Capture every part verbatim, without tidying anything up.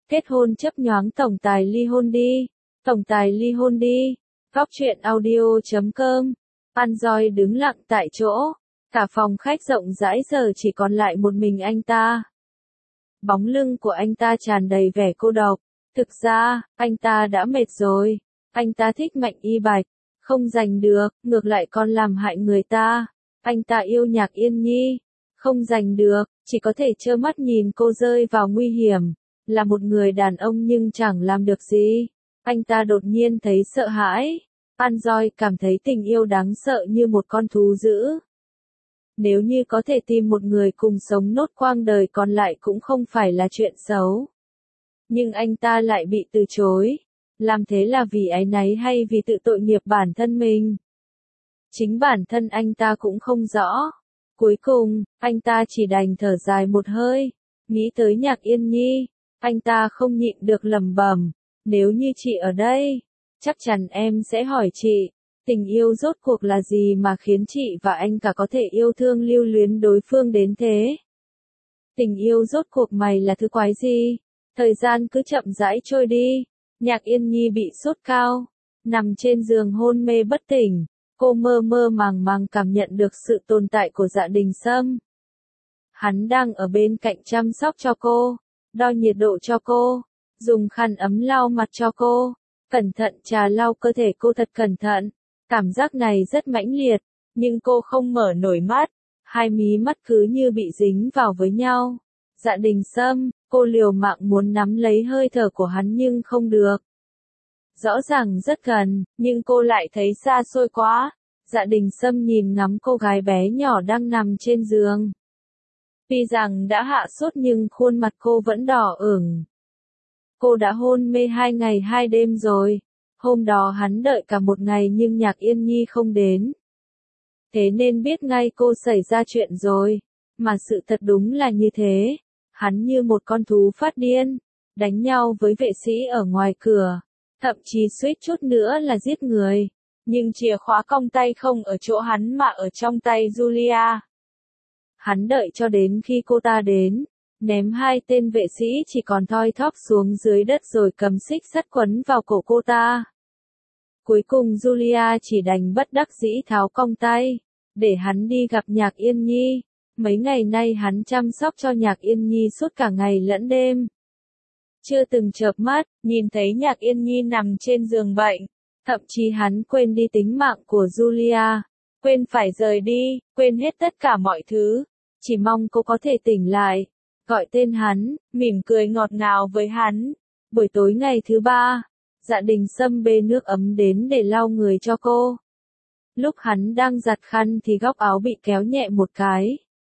Kết hôn chấp nhoáng tổng tài ly hôn đi. Tổng tài ly hôn đi. Góc truyện audio chấm com. Android đứng lặng tại chỗ. Cả phòng khách rộng rãi giờ chỉ còn lại một mình anh ta. Bóng lưng của anh ta tràn đầy vẻ cô độc. Thực ra, anh ta đã mệt rồi. Anh ta thích Mạnh Y Bạch. Không giành được, ngược lại còn làm hại người ta. Anh ta yêu Nhạc Yên Nhi. Không giành được, chỉ có thể trơ mắt nhìn cô rơi vào nguy hiểm. Là một người đàn ông nhưng chẳng làm được gì. Anh ta đột nhiên thấy sợ hãi. Android cảm thấy tình yêu đáng sợ như một con thú dữ. Nếu như có thể tìm một người cùng sống nốt quãng đời còn lại cũng không phải là chuyện xấu. Nhưng anh ta lại bị từ chối. Làm thế là vì áy náy hay vì tự tội nghiệp bản thân mình? Chính bản thân anh ta cũng không rõ. Cuối cùng, anh ta chỉ đành thở dài một hơi. Nghĩ tới Nhạc Yên Nhi, anh ta không nhịn được lẩm bẩm. Nếu như chị ở đây, chắc chắn em sẽ hỏi chị, tình yêu rốt cuộc là gì mà khiến chị và anh cả có thể yêu thương lưu luyến đối phương đến thế? Tình yêu rốt cuộc mày là thứ quái gì? Thời gian cứ chậm rãi trôi đi. Nhạc Yên Nhi bị sốt cao, nằm trên giường hôn mê bất tỉnh. Cô mơ mơ màng màng cảm nhận được sự tồn tại của Dạ Đình Sâm. Hắn đang ở bên cạnh chăm sóc cho cô, đo nhiệt độ cho cô, dùng khăn ấm lau mặt cho cô, cẩn thận trà lau cơ thể cô thật cẩn thận. Cảm giác này rất mãnh liệt, nhưng cô không mở nổi mắt, hai mí mắt cứ như bị dính vào với nhau. Dạ Đình Sâm, cô liều mạng muốn nắm lấy hơi thở của hắn nhưng không được. Rõ ràng rất gần, nhưng cô lại thấy xa xôi quá. Dạ Đình Sâm nhìn ngắm cô gái bé nhỏ đang nằm trên giường. Tuy rằng đã hạ sốt nhưng khuôn mặt cô vẫn đỏ ửng. Cô đã hôn mê hai ngày hai đêm rồi. Hôm đó hắn đợi cả một ngày nhưng Nhạc Yên Nhi không đến. Thế nên biết ngay cô xảy ra chuyện rồi. Mà sự thật đúng là như thế. Hắn như một con thú phát điên, đánh nhau với vệ sĩ ở ngoài cửa. Thậm chí suýt chút nữa là giết người. Nhưng chìa khóa cong tay không ở chỗ hắn mà ở trong tay Julia. Hắn đợi cho đến khi cô ta đến, ném hai tên vệ sĩ chỉ còn thoi thóp xuống dưới đất rồi cầm xích sắt quấn vào cổ cô ta. Cuối cùng Julia chỉ đành bất đắc dĩ tháo cong tay, để hắn đi gặp Nhạc Yên Nhi. Mấy ngày nay hắn chăm sóc cho Nhạc Yên Nhi suốt cả ngày lẫn đêm. Chưa từng chợp mắt, nhìn thấy Nhạc Yên Nhi nằm trên giường bệnh. Thậm chí hắn quên đi tính mạng của Julia. Quên phải rời đi, quên hết tất cả mọi thứ. Chỉ mong cô có thể tỉnh lại. Gọi tên hắn, mỉm cười ngọt ngào với hắn. Buổi tối ngày thứ ba, Dạ Đình Sâm bê nước ấm đến để lau người cho cô. Lúc hắn đang giặt khăn thì góc áo bị kéo nhẹ một cái.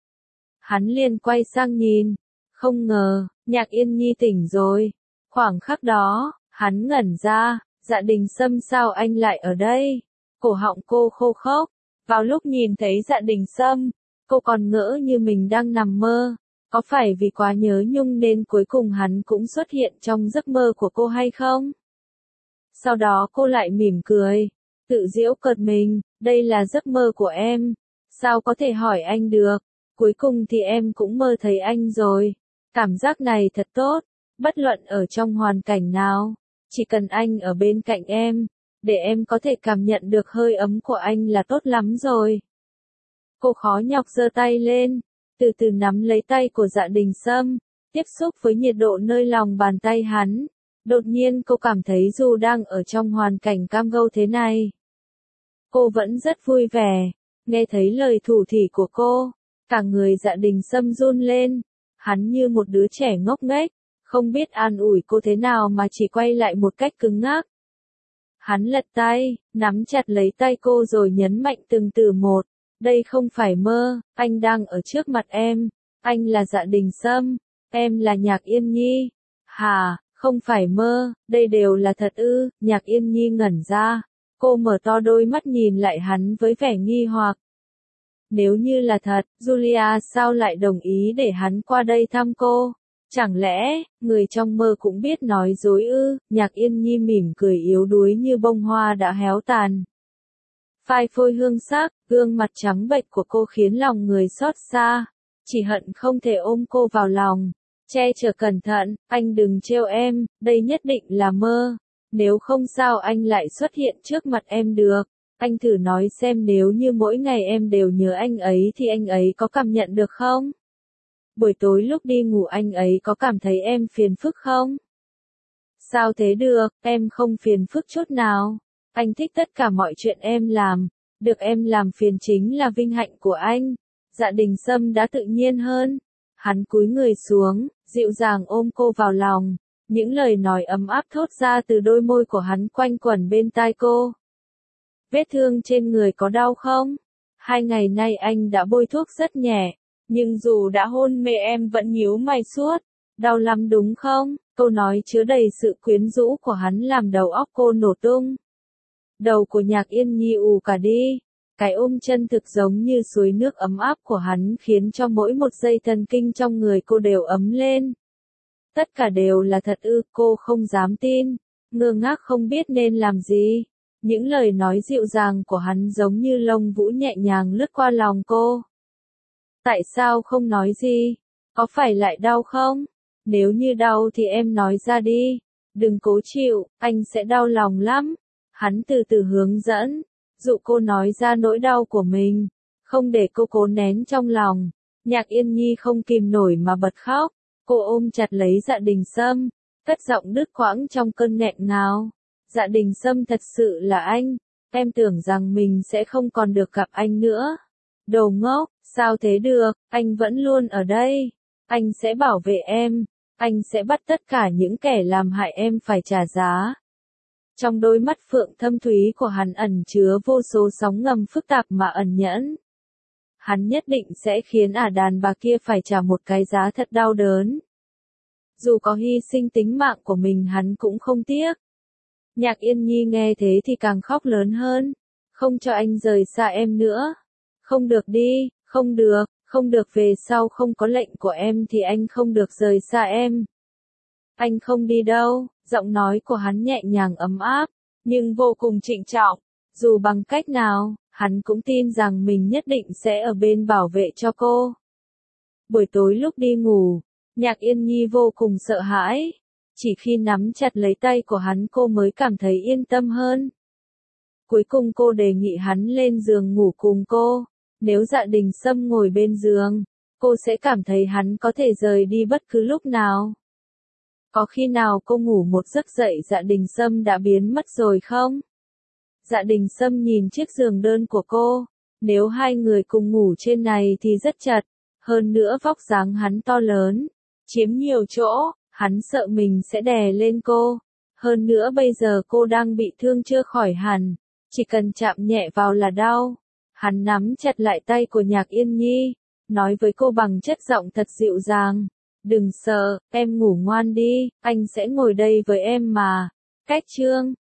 Hắn liền quay sang nhìn. Không ngờ, Nhạc Yên Nhi tỉnh rồi. Khoảng khắc đó, hắn ngẩn ra. Dạ Đình Sâm sao anh lại ở đây? Cổ họng cô khô khốc. Vào lúc nhìn thấy Dạ Đình Sâm, cô còn ngỡ như mình đang nằm mơ. Có phải vì quá nhớ nhung nên cuối cùng hắn cũng xuất hiện trong giấc mơ của cô hay không? Sau đó cô lại mỉm cười, tự giễu cợt mình, đây là giấc mơ của em. Sao có thể hỏi anh được? Cuối cùng thì em cũng mơ thấy anh rồi. Cảm giác này thật tốt, bất luận ở trong hoàn cảnh nào. Chỉ cần anh ở bên cạnh em, để em có thể cảm nhận được hơi ấm của anh là tốt lắm rồi. Cô khó nhọc giơ tay lên, từ từ nắm lấy tay của Dạ Đình Sâm, tiếp xúc với nhiệt độ nơi lòng bàn tay hắn. Đột nhiên cô cảm thấy dù đang ở trong hoàn cảnh cam go thế này, cô vẫn rất vui vẻ. Nghe thấy lời thủ thỉ của cô, cả người Dạ Đình Sâm run lên. Hắn như một đứa trẻ ngốc nghếch, không biết an ủi cô thế nào mà chỉ quay lại một cách cứng ngắc. Hắn lật tay, nắm chặt lấy tay cô rồi nhấn mạnh từng từ một. Đây không phải mơ, anh đang ở trước mặt em. Anh là Dạ Đình Sâm, em là Nhạc Yên Nhi. Hả, không phải mơ, đây đều là thật ư? Nhạc Yên Nhi ngẩn ra. Cô mở to đôi mắt nhìn lại hắn với vẻ nghi hoặc. Nếu như là thật, Julia sao lại đồng ý để hắn qua đây thăm cô? Chẳng lẽ, người trong mơ cũng biết nói dối ư? Nhạc Yên Nhi mỉm cười yếu đuối như bông hoa đã héo tàn. Phai phôi hương sắc, gương mặt trắng bệch của cô khiến lòng người xót xa. Chỉ hận không thể ôm cô vào lòng. che chở cẩn thận, anh đừng trêu em, đây nhất định là mơ. Nếu không sao anh lại xuất hiện trước mặt em được. Anh thử nói xem nếu như mỗi ngày em đều nhớ anh ấy thì anh ấy có cảm nhận được không? Buổi tối lúc đi ngủ anh ấy có cảm thấy em phiền phức không? Sao thế được, em không phiền phức chút nào. Anh thích tất cả mọi chuyện em làm. Được em làm phiền chính là vinh hạnh của anh. Dạ Đình Sâm đã tự nhiên hơn. Hắn cúi người xuống, dịu dàng ôm cô vào lòng. Những lời nói ấm áp thốt ra từ đôi môi của hắn quanh quẩn bên tai cô. Vết thương trên người có đau không? Hai ngày nay anh đã bôi thuốc rất nhẹ. Nhưng dù đã hôn mê em vẫn nhíu mày suốt. Đau lắm đúng không? Câu nói chứa đầy sự quyến rũ của hắn làm đầu óc cô nổ tung. Đầu của Nhạc Yên Nhi ù cả đi. Cái ôm chân thực giống như suối nước ấm áp của hắn khiến cho mỗi một dây thần kinh trong người cô đều ấm lên. Tất cả đều là thật ư, cô không dám tin, ngơ ngác không biết nên làm gì. Những lời nói dịu dàng của hắn giống như lông vũ nhẹ nhàng lướt qua lòng cô. Tại sao không nói gì? Có phải lại đau không? Nếu như đau thì em nói ra đi. Đừng cố chịu, anh sẽ đau lòng lắm. Hắn từ từ hướng dẫn, dụ cô nói ra nỗi đau của mình, không để cô cố nén trong lòng. Nhạc Yên Nhi không kìm nổi mà bật khóc. Cô ôm chặt lấy Dạ Đình Sâm, cất giọng đứt quãng trong cơn nghẹn ngào. Dạ Đình Sâm thật sự là anh, em tưởng rằng mình sẽ không còn được gặp anh nữa. Đồ ngốc, sao thế được, anh vẫn luôn ở đây. Anh sẽ bảo vệ em, anh sẽ bắt tất cả những kẻ làm hại em phải trả giá. Trong đôi mắt phượng thâm thúy của hắn ẩn chứa vô số sóng ngầm phức tạp mà ẩn nhẫn. Hắn nhất định sẽ khiến ả đàn bà kia phải trả một cái giá thật đau đớn. Dù có hy sinh tính mạng của mình hắn cũng không tiếc. Nhạc Yên Nhi nghe thế thì càng khóc lớn hơn. Không cho anh rời xa em nữa. Không được đi, không được, không được, về sau không có lệnh của em thì anh không được rời xa em. Anh không đi đâu, giọng nói của hắn nhẹ nhàng ấm áp, nhưng vô cùng trịnh trọng. Dù bằng cách nào, hắn cũng tin rằng mình nhất định sẽ ở bên bảo vệ cho cô. Buổi tối lúc đi ngủ, Nhạc Yên Nhi vô cùng sợ hãi. Chỉ khi nắm chặt lấy tay của hắn cô mới cảm thấy yên tâm hơn. Cuối cùng cô đề nghị hắn lên giường ngủ cùng cô. Nếu Dạ Đình Sâm ngồi bên giường, cô sẽ cảm thấy hắn có thể rời đi bất cứ lúc nào. Có khi nào cô ngủ một giấc dậy Dạ Đình Sâm đã biến mất rồi không? Dạ Đình Sâm nhìn chiếc giường đơn của cô. Nếu hai người cùng ngủ trên này thì rất chật. Hơn nữa vóc dáng hắn to lớn, chiếm nhiều chỗ, hắn sợ mình sẽ đè lên cô. Hơn nữa bây giờ cô đang bị thương chưa khỏi hẳn, chỉ cần chạm nhẹ vào là đau. Hắn nắm chặt lại tay của Nhạc Yên Nhi, nói với cô bằng chất giọng thật dịu dàng. Đừng sợ, em ngủ ngoan đi, anh sẽ ngồi đây với em mà. Cách chương